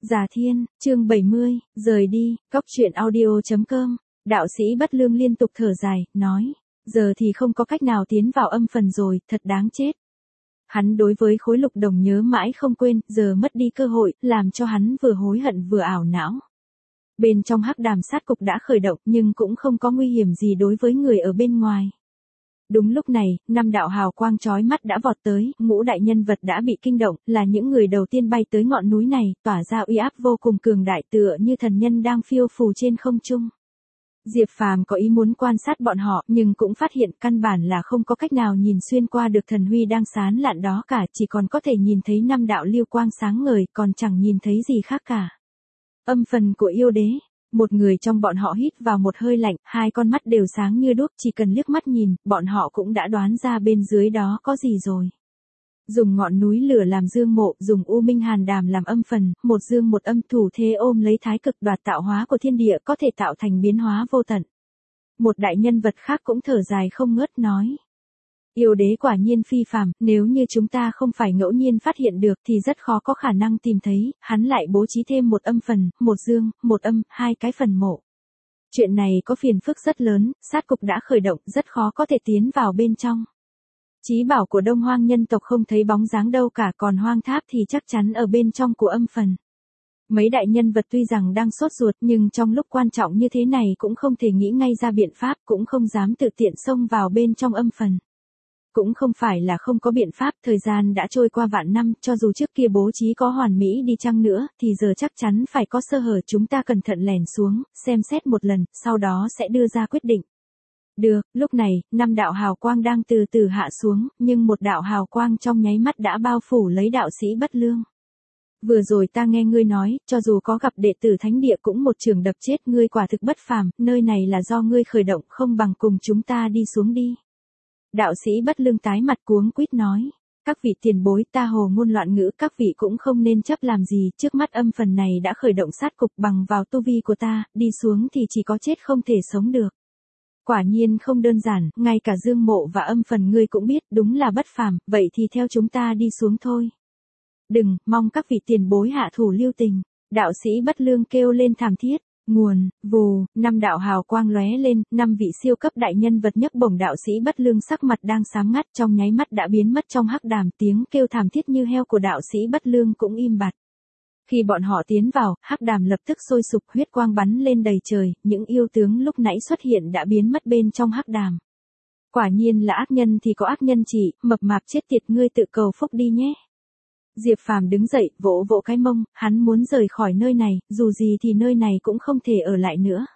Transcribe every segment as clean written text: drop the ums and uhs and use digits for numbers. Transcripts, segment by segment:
Già Thiên, chương 70, rời đi, Cóc truyện audio.com. Đạo sĩ Bất Lương liên tục thở dài, nói, giờ thì không có cách nào tiến vào âm phần rồi, thật đáng chết. Hắn đối với khối lục đồng nhớ mãi không quên, giờ mất đi cơ hội, làm cho hắn vừa hối hận vừa ảo não. Bên trong hắc đàm sát cục đã khởi động nhưng cũng không có nguy hiểm gì đối với người ở bên ngoài. Đúng lúc này, 5 đạo hào quang chói mắt đã vọt tới, ngũ đại nhân vật đã bị kinh động, là những người đầu tiên bay tới ngọn núi này, tỏa ra uy áp vô cùng cường đại tựa như thần nhân đang phiêu phù trên không trung. Diệp Phàm có ý muốn quan sát bọn họ, nhưng cũng phát hiện căn bản là không có cách nào nhìn xuyên qua được thần huy đang sáng lạn đó cả, chỉ còn có thể nhìn thấy 5 đạo lưu quang sáng ngời, còn chẳng nhìn thấy gì khác cả. Âm phần của yêu đế. Một người trong bọn họ hít vào một hơi lạnh, hai con mắt đều sáng như đuốc, chỉ cần liếc mắt nhìn, bọn họ cũng đã đoán ra bên dưới đó có gì rồi. Dùng ngọn núi lửa làm dương mộ, dùng u minh hàn đàm làm âm phần, một dương một âm, thủ thế ôm lấy thái cực đoạt tạo hóa của thiên địa, có thể tạo thành biến hóa vô tận. Một đại nhân vật khác cũng thở dài không ngớt nói. Yêu đế quả nhiên phi phàm, nếu như chúng ta không phải ngẫu nhiên phát hiện được thì rất khó có khả năng tìm thấy, hắn lại bố trí thêm một âm phần, một dương, một âm, hai cái phần mộ. Chuyện này có phiền phức rất lớn, sát cục đã khởi động, rất khó có thể tiến vào bên trong. Chí bảo của Đông Hoang nhân tộc không thấy bóng dáng đâu cả, còn Hoang Tháp thì chắc chắn ở bên trong của âm phần. Mấy đại nhân vật tuy rằng đang sốt ruột nhưng trong lúc quan trọng như thế này cũng không thể nghĩ ngay ra biện pháp, cũng không dám tự tiện xông vào bên trong âm phần. Cũng không phải là không có biện pháp, thời gian đã trôi qua vạn năm, cho dù trước kia bố trí có hoàn mỹ đi chăng nữa, thì giờ chắc chắn phải có sơ hở, chúng ta cẩn thận lẻn xuống, xem xét một lần, sau đó sẽ đưa ra quyết định. Được, lúc này, 5 đạo hào quang đang từ từ hạ xuống, nhưng một đạo hào quang trong nháy mắt đã bao phủ lấy đạo sĩ Bất Lương. Vừa rồi ta nghe ngươi nói, cho dù có gặp đệ tử thánh địa cũng một trường đập chết ngươi, quả thực bất phàm, nơi này là do ngươi khởi động, không bằng cùng chúng ta đi xuống đi. Đạo sĩ Bất Lương tái mặt cuống quýt nói, các vị tiền bối, ta hồ ngôn loạn ngữ, các vị cũng không nên chấp làm gì, trước mắt âm phần này đã khởi động sát cục, bằng vào tu vi của ta, đi xuống thì chỉ có chết không thể sống được. Quả nhiên không đơn giản, ngay cả dương mộ và âm phần ngươi cũng biết, đúng là bất phàm, vậy thì theo chúng ta đi xuống thôi. Đừng, mong các vị tiền bối hạ thủ lưu tình, đạo sĩ Bất Lương kêu lên thảm thiết. Nguồn, vù, 5 đạo hào quang lóe lên, 5 vị siêu cấp đại nhân vật nhấc bổng, đạo sĩ Bất Lương sắc mặt đang xám ngắt, trong nháy mắt đã biến mất trong hắc đàm, tiếng kêu thảm thiết như heo của đạo sĩ Bất Lương cũng im bặt. Khi bọn họ tiến vào, hắc đàm lập tức sôi sục, huyết quang bắn lên đầy trời, những yêu tướng lúc nãy xuất hiện đã biến mất bên trong hắc đàm. Quả nhiên là ác nhân thì có ác nhân chỉ, mập mạp chết tiệt, ngươi tự cầu phúc đi nhé. Diệp Phàm đứng dậy, vỗ vỗ cái mông, hắn muốn rời khỏi nơi này, dù gì thì nơi này cũng không thể ở lại nữa.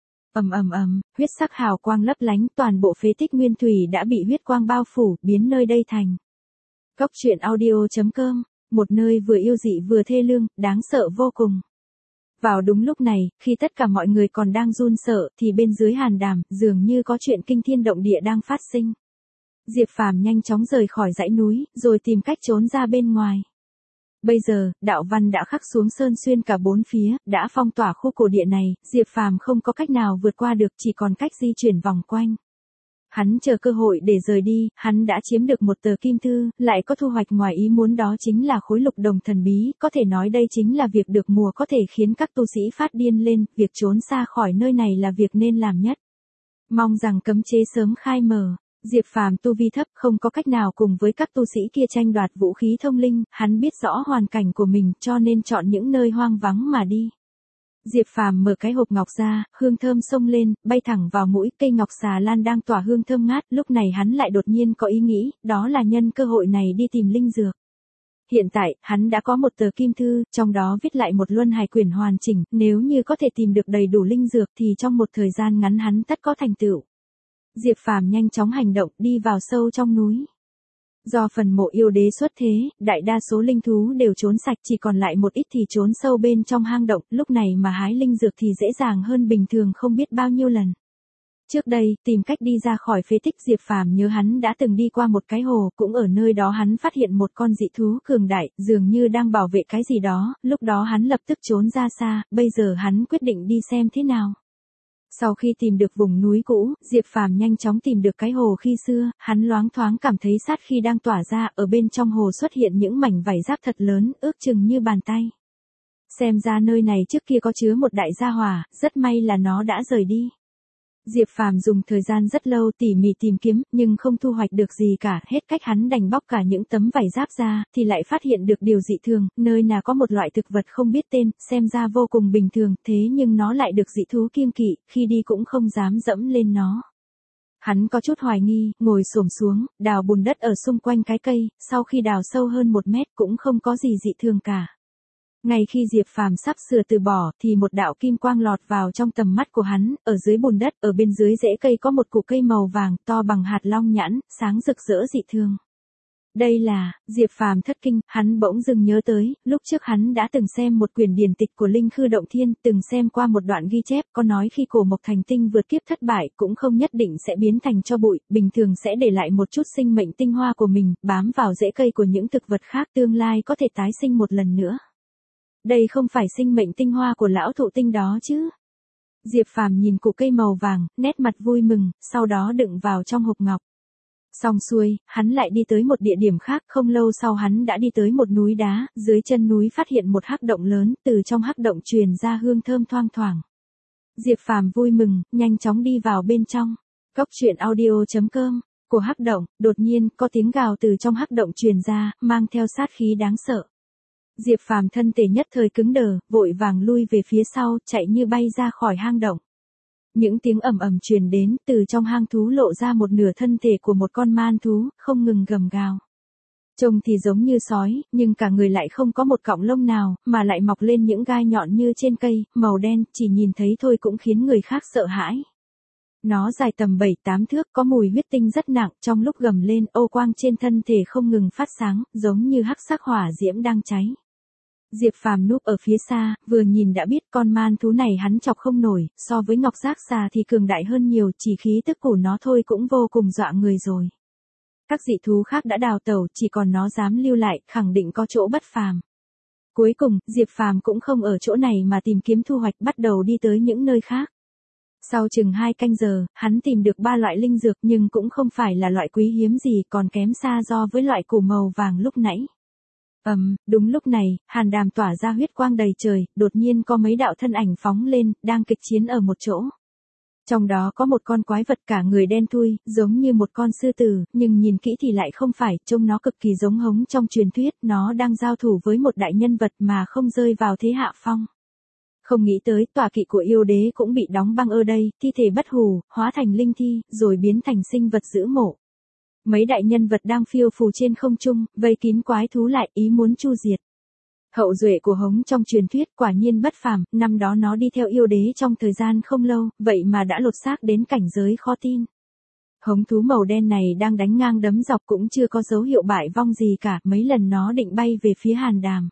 Huyết sắc hào quang lấp lánh, toàn bộ phế tích nguyên thủy đã bị huyết quang bao phủ, biến nơi đây thành Cóc truyện audio.com, một nơi vừa yêu dị vừa thê lương, đáng sợ vô cùng. Vào đúng lúc này, khi tất cả mọi người còn đang run sợ, thì bên dưới hàn đàm, dường như có chuyện kinh thiên động địa đang phát sinh. Diệp Phàm nhanh chóng rời khỏi dãy núi, rồi tìm cách trốn ra bên ngoài. Bây giờ, đạo văn đã khắc xuống sơn xuyên cả bốn phía, đã phong tỏa khu cổ địa này, Diệp Phàm không có cách nào vượt qua được, chỉ còn cách di chuyển vòng quanh. Hắn chờ cơ hội để rời đi, hắn đã chiếm được một tờ kim thư, lại có thu hoạch ngoài ý muốn, đó chính là khối lục đồng thần bí, có thể nói đây chính là việc được mùa, có thể khiến các tu sĩ phát điên lên, việc trốn xa khỏi nơi này là việc nên làm nhất. Mong rằng cấm chế sớm khai mở. Diệp Phàm tu vi thấp, không có cách nào cùng với các tu sĩ kia tranh đoạt vũ khí thông linh, hắn biết rõ hoàn cảnh của mình, cho nên chọn những nơi hoang vắng mà đi. Diệp Phàm mở cái hộp ngọc ra, hương thơm xông lên, bay thẳng vào mũi, cây ngọc xà lan đang tỏa hương thơm ngát, lúc này hắn lại đột nhiên có ý nghĩ, đó là nhân cơ hội này đi tìm linh dược. Hiện tại, hắn đã có một tờ kim thư, trong đó viết lại một luân hải quyển hoàn chỉnh, nếu như có thể tìm được đầy đủ linh dược thì trong một thời gian ngắn hắn tất có thành tựu. Diệp Phàm nhanh chóng hành động, đi vào sâu trong núi. Do phần mộ yêu đế xuất thế, đại đa số linh thú đều trốn sạch, chỉ còn lại một ít thì trốn sâu bên trong hang động, lúc này mà hái linh dược thì dễ dàng hơn bình thường không biết bao nhiêu lần. Trước đây, tìm cách đi ra khỏi phế tích, Diệp Phàm nhớ hắn đã từng đi qua một cái hồ, cũng ở nơi đó hắn phát hiện một con dị thú cường đại, dường như đang bảo vệ cái gì đó, lúc đó hắn lập tức trốn ra xa, bây giờ hắn quyết định đi xem thế nào. Sau khi tìm được vùng núi cũ, Diệp Phàm nhanh chóng tìm được cái hồ khi xưa, hắn loáng thoáng cảm thấy sát khi đang tỏa ra, ở bên trong hồ xuất hiện những mảnh vảy giáp thật lớn, ước chừng như bàn tay. Xem ra nơi này trước kia có chứa một đại gia hỏa, rất may là nó đã rời đi. Diệp Phàm dùng thời gian rất lâu tỉ mỉ tìm kiếm, nhưng không thu hoạch được gì cả, hết cách hắn đành bóc cả những tấm vải giáp ra, thì lại phát hiện được điều dị thường, nơi nào có một loại thực vật không biết tên, xem ra vô cùng bình thường, thế nhưng nó lại được dị thú kiêng kỵ, khi đi cũng không dám dẫm lên nó. Hắn có chút hoài nghi, ngồi xổm xuống, đào bùn đất ở xung quanh cái cây, sau khi đào sâu hơn 1 mét cũng không có gì dị thường cả. Ngay khi Diệp Phàm sắp sửa từ bỏ, thì một đạo kim quang lọt vào trong tầm mắt của hắn, ở dưới bùn đất, ở bên dưới rễ cây có một củ cây màu vàng, to bằng hạt long nhãn, sáng rực rỡ dị thường. Đây là, Diệp Phàm thất kinh, hắn bỗng dưng nhớ tới, lúc trước hắn đã từng xem một quyển điển tịch của Linh Khư Động Thiên, từng xem qua một đoạn ghi chép, có nói khi cổ mộc thành tinh vượt kiếp thất bại, cũng không nhất định sẽ biến thành tro bụi, bình thường sẽ để lại một chút sinh mệnh tinh hoa của mình, bám vào rễ cây của những thực vật khác, tương lai có thể tái sinh một lần nữa. Đây không phải sinh mệnh tinh hoa của lão thụ tinh đó chứ? Diệp Phàm nhìn củ cây màu vàng, nét mặt vui mừng, sau đó đựng vào trong hộp ngọc. Xong xuôi, hắn lại đi tới một địa điểm khác, không lâu sau hắn đã đi tới một núi đá, dưới chân núi phát hiện một hắc động lớn, từ trong hắc động truyền ra hương thơm thoang thoảng. Diệp Phàm vui mừng, nhanh chóng đi vào bên trong. Cốc truyện audio.com. Của hắc động, đột nhiên có tiếng gào từ trong hắc động truyền ra, mang theo sát khí đáng sợ. Diệp Phàm thân thể nhất thời cứng đờ, vội vàng lui về phía sau, chạy như bay ra khỏi hang động. Những tiếng ầm ầm truyền đến, từ trong hang thú lộ ra một nửa thân thể của một con man thú, không ngừng gầm gào. Trông thì giống như sói, nhưng cả người lại không có một cọng lông nào, mà lại mọc lên những gai nhọn như trên cây, màu đen, chỉ nhìn thấy thôi cũng khiến người khác sợ hãi. Nó dài tầm 7-8 thước, có mùi huyết tinh rất nặng, trong lúc gầm lên, ô quang trên thân thể không ngừng phát sáng, giống như hắc sắc hỏa diễm đang cháy. Diệp Phàm núp ở phía xa, vừa nhìn đã biết con man thú này hắn chọc không nổi, so với ngọc giác xà thì cường đại hơn nhiều, chỉ khí tức của nó thôi cũng vô cùng dọa người rồi. Các dị thú khác đã đào tẩu, chỉ còn nó dám lưu lại, khẳng định có chỗ bất phàm. Cuối cùng, Diệp Phàm cũng không ở chỗ này mà tìm kiếm thu hoạch, bắt đầu đi tới những nơi khác. Sau chừng 2 canh giờ, hắn tìm được 3 loại linh dược nhưng cũng không phải là loại quý hiếm gì, còn kém xa so với loại củ màu vàng lúc nãy. Đúng lúc này, hàn đàm tỏa ra huyết quang đầy trời, đột nhiên có mấy đạo thân ảnh phóng lên, đang kịch chiến ở một chỗ. Trong đó có một con quái vật cả người đen thui, giống như một con sư tử, nhưng nhìn kỹ thì lại không phải, trông nó cực kỳ giống hống trong truyền thuyết, nó đang giao thủ với một đại nhân vật mà không rơi vào thế hạ phong. Không nghĩ tới, tọa kỵ của yêu đế cũng bị đóng băng ở đây, thi thể bất hủ, hóa thành linh thi, rồi biến thành sinh vật dữ mộ. Mấy đại nhân vật đang phiêu phù trên không trung, vây kín quái thú lại, ý muốn chu diệt. Hậu duệ của hống trong truyền thuyết quả nhiên bất phàm, năm đó nó đi theo yêu đế trong thời gian không lâu, vậy mà đã lột xác đến cảnh giới khó tin. Hống thú màu đen này đang đánh ngang đấm dọc cũng chưa có dấu hiệu bại vong gì cả, mấy lần nó định bay về phía hàn đàm.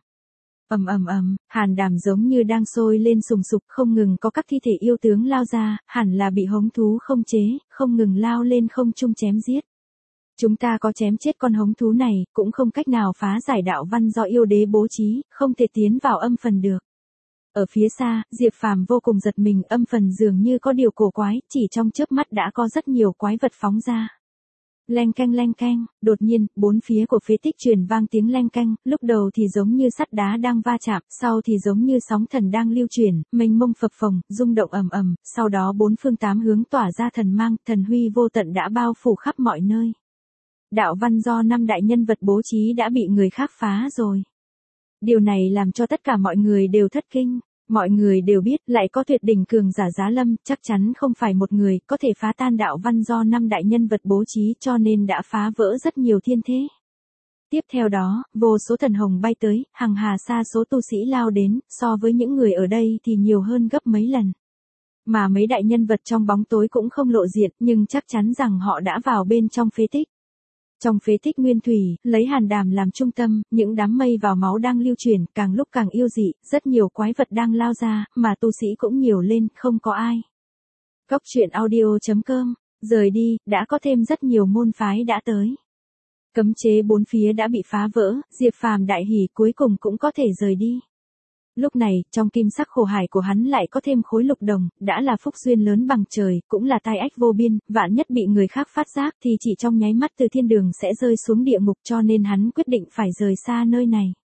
Hàn đàm giống như đang sôi lên sùng sục, không ngừng có các thi thể yêu tướng lao ra, hẳn là bị hống thú không chế, không ngừng lao lên không trung chém giết. Chúng ta có chém chết con hống thú này, cũng không cách nào phá giải đạo văn do yêu đế bố trí, không thể tiến vào âm phần được. Ở phía xa, Diệp Phàm vô cùng giật mình, âm phần dường như có điều cổ quái, chỉ trong chớp mắt đã có rất nhiều quái vật phóng ra. Leng keng, đột nhiên, bốn phía của phế tích truyền vang tiếng leng keng, lúc đầu thì giống như sắt đá đang va chạm, sau thì giống như sóng thần đang lưu chuyển, mênh mông phập phồng, rung động ầm, sau đó 4 phương 8 hướng tỏa ra thần mang, thần huy vô tận đã bao phủ khắp mọi nơi. Đạo văn do 5 đại nhân vật bố trí đã bị người khác phá rồi. Điều này làm cho tất cả mọi người đều thất kinh. Mọi người đều biết lại có tuyệt đỉnh cường giả giá lâm, chắc chắn không phải một người có thể phá tan đạo văn do 5 đại nhân vật bố trí, cho nên đã phá vỡ rất nhiều thiên thế. Tiếp theo đó, vô số thần hồng bay tới, hằng hà sa số tu sĩ lao đến, so với những người ở đây thì nhiều hơn gấp mấy lần. Mà mấy đại nhân vật trong bóng tối cũng không lộ diện, nhưng chắc chắn rằng họ đã vào bên trong phế tích. Trong phế tích nguyên thủy, lấy hàn đàm làm trung tâm, những đám mây vào máu đang lưu truyền, càng lúc càng yêu dị, rất nhiều quái vật đang lao ra, mà tu sĩ cũng nhiều lên, không có ai. Cốc truyện audio.com, rời đi, đã có thêm rất nhiều môn phái đã tới. Cấm chế bốn phía đã bị phá vỡ, Diệp Phàm đại hỉ cuối cùng cũng có thể rời đi. Lúc này, trong kim sắc khổ hải của hắn lại có thêm khối lục đồng, đã là phúc duyên lớn bằng trời, cũng là tai ách vô biên, vạn nhất bị người khác phát giác thì chỉ trong nháy mắt từ thiên đường sẽ rơi xuống địa ngục, cho nên hắn quyết định phải rời xa nơi này.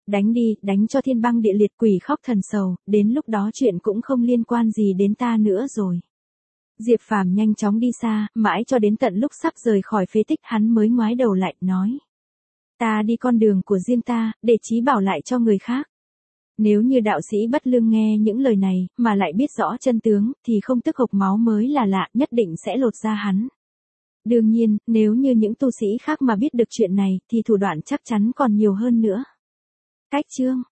Đánh đi, đánh cho thiên băng địa liệt, quỷ khóc thần sầu, đến lúc đó chuyện cũng không liên quan gì đến ta nữa rồi. Diệp Phàm nhanh chóng đi xa, mãi cho đến tận lúc sắp rời khỏi phế tích hắn mới ngoái đầu lại, nói. Ta đi con đường của riêng ta, để trí bảo lại cho người khác. Nếu như đạo sĩ Bất Lương nghe những lời này, mà lại biết rõ chân tướng, thì không tức hộc máu mới là lạ, nhất định sẽ lột da hắn. Đương nhiên, nếu như những tu sĩ khác mà biết được chuyện này, thì thủ đoạn chắc chắn còn nhiều hơn nữa. Cách chương